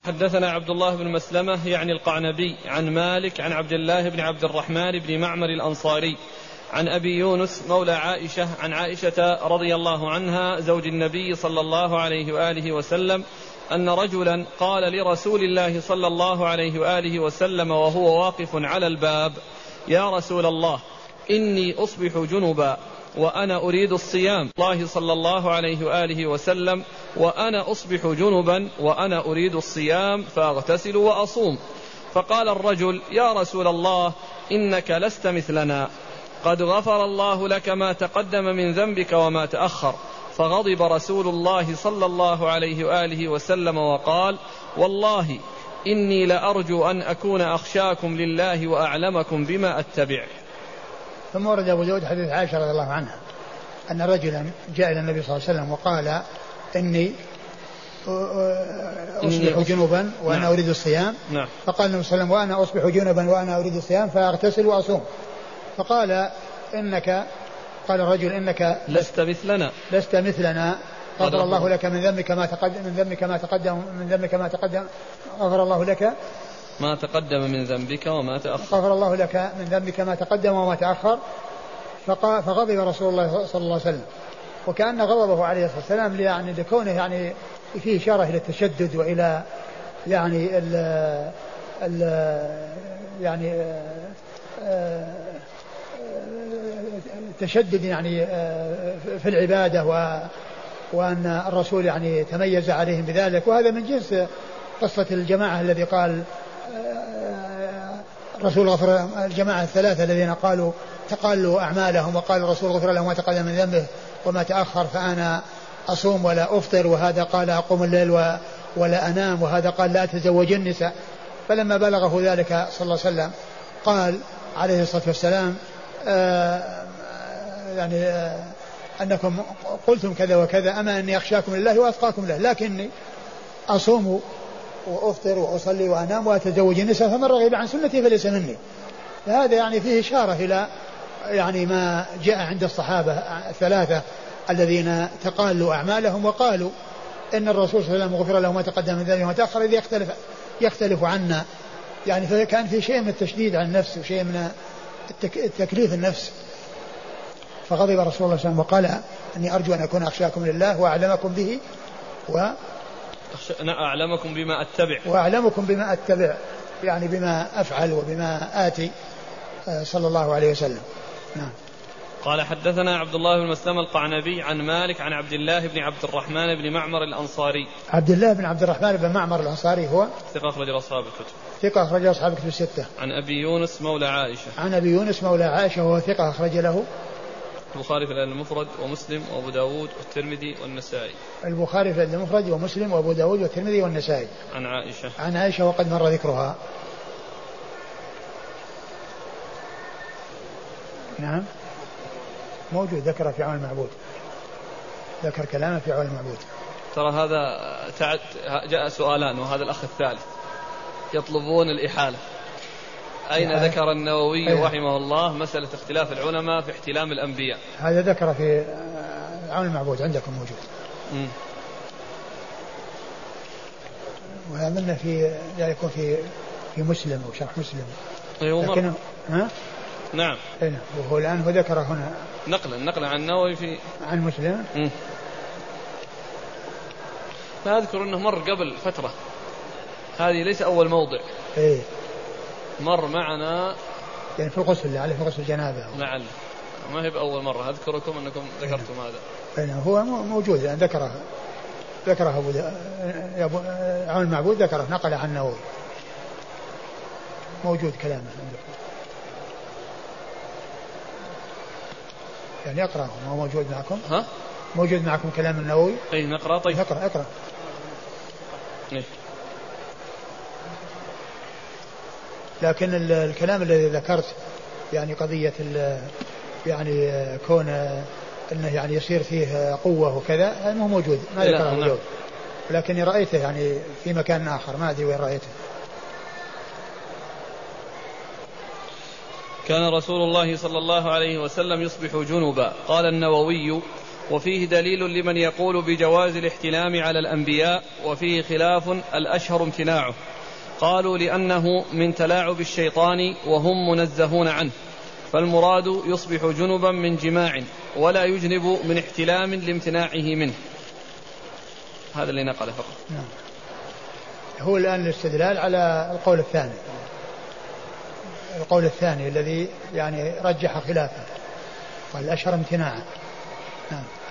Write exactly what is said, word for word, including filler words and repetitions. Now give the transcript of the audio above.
حدثنا عبد الله بن مسلمة يعني القعنبي عن مالك عن عبد الله بن عبد الرحمن بن معمر الأنصاري عن أبي يونس مولى عائشة عن عائشة رضي الله عنها زوج النبي صلى الله عليه وآله وسلم أن رجلا قال لرسول الله صلى الله عليه وآله وسلم وهو واقف على الباب: يا رسول الله، إني أصبح جنبا وأنا أريد الصيام. الله صلى الله عليه وآله وسلم: وأنا أصبح جنبا وأنا أريد الصيام فأغتسل وأصوم. فقال الرجل: يا رسول الله، إنك لست مثلنا، قد غفر الله لك ما تقدم من ذنبك وما تأخر. فغضب رسول الله صلى الله عليه وآله وسلم وقال: والله إني لأرجو أن أكون أخشاكم لله وأعلمكم بما أتبع. ثم ورد أبو داود حديث عائشة رضي الله عنها أن رجلا جاء إلى النبي صلى الله عليه وسلم وقال: إني أصبح جنبا وأنا نعم. أريد الصيام. نعم. فقال النبي صلى الله عليه وسلم: وأنا أصبح جنبا وأنا أريد الصيام فأغتسل وأصوم. فقال: إنك قال الرجل: إنك لست مثلنا لست مثلنا غفر الله لك من ذنبك ما تقدم من ذنبك ما تقدم من ذنبك ما تقدم غفر الله لك ما تقدم من ذنبك وما تأخر غفر الله لك من ذنبك ما تقدم وما تأخر. فغضب رسول الله صلى الله عليه وسلم، وكأن غضبه عليه الصلاة والسلام يعني لكونه يعني فيه إشارة إلى التشدد وإلى يعني ال ال يعني التشدد يعني في العبادة، وأن الرسول يعني تميز عليهم بذلك. وهذا من جنس قصة الجماعة الذي قال الرسول غفر الجماعة الثلاثة الذين قالوا تقالوا أعمالهم وقال الرسول غفر لهم ما تقدم من ذنبه وما تأخر فأنا أصوم ولا أفطر، وهذا قال أقوم الليل ولا أنام، وهذا قال لا أتزوج النساء. فلما بلغه ذلك صلى الله عليه وسلم قال عليه الصلاة والسلام: آه يعني آه أنكم قلتم كذا وكذا، أما أني أخشاكم لله وأتقاكم له، لكني أصوم وأفطر وأصلي وأنام وأتزوج النساء، فمن رغب عن سنتي فليس مني. هذا يعني فيه إشارة إلى يعني ما جاء عند الصحابة الثلاثة الذين تقالوا أعمالهم وقالوا إن الرسول صلى الله عليه وسلم غفر له ما تقدم من ذنبه وما تأخر، إذ يختلف يختلف عنا، يعني فكان في شيء من التشديد على النفس وشيء من التكليف النفس. فغضب رسول الله صلى الله عليه وسلم وقال: أني أرجو أن أكون أخشاكم لله وأعلمكم به و أعلمكم بما أتبع وأعلمكم بما أتبع، يعني بما أفعل وبما آتي صلى الله عليه وسلم. نعم. قال: حدثنا عبد الله بن مسلمة القعنبي عن مالك عن عبد الله بن عبد الرحمن بن معمر الأنصاري. عبد الله بن عبد الرحمن بن معمر الأنصاري هو ثقة أخرج أصحاب الكتب. ثقة أخرج أصحاب الكتب الستة. عن أبي يونس مولى عائشة. عن أبي يونس مولى عائشة وهو ثقة أخرج له البخاري في الأدب المفرد ومسلم وأبو داود والترمذي والنسائي. البخاري في الأدب المفرد ومسلم وأبو داود والترمذي والنسائي. عن عائشة. عن عائشة وقد مر ذكرها. نعم موجود، ذكر في عون المعبود، ذكر كلامه في عون المعبود. ترى هذا جاء سؤالان وهذا الأخ الثالث يطلبون الإحالة. أين يعني ذكر النووي أيه؟ رحمه الله مسألة اختلاف العلماء في احتلام الأنبياء. هذا ذكر في عون المعبود عندكم موجود. م. وهذا في لا يكون في في مسلم أو شرح مسلم. أيوة لكن ها؟ نعم. أيه؟ وهو الآن هو ذكر هنا نقلا نقلا عن النووي في عن مسلم. م. لا أذكر أنه مر قبل فترة، هذه ليس أول موضع. إيه مر معنا يعني في الغسل اللي عليه في غسل الجنابة. لعل ما هي بأول مرة أذكركم أنكم ذكرتم هذا. أيه هو موجود يعني ذكره ذكره أبو عون المعبود ذكره نقل عن النووي، موجود كلامه عندكم يعني اقرأه. ما هو موجود معكم؟ ها؟ موجود معكم كلام النووي؟ أي نقرأ. طيب اقرأ اقرأ. إيه؟ لكن الكلام الذي ذكرت يعني قضية يعني كون انه يعني يصير فيه قوة وكذا ما هو موجود، ما ذكره موجود، لكني رأيته يعني في مكان آخر ما أدري وين رأيته. كان رسول الله صلى الله عليه وسلم يصبح جنبا. قال النووي: وفيه دليل لمن يقول بجواز الاحتلام على الأنبياء، وفيه خلاف الأشهر امتناعه. قالوا لأنه من تلاعب الشيطان وهم منزهون عنه، فالمراد يصبح جنبا من جماع ولا يجنب من احتلام لامتناعه منه. هذا اللي نقله فقط. نعم. هو الآن الاستدلال على القول الثاني، القول الثاني الذي يعني رجح خلافه، والأشهر امتناعا. نعم.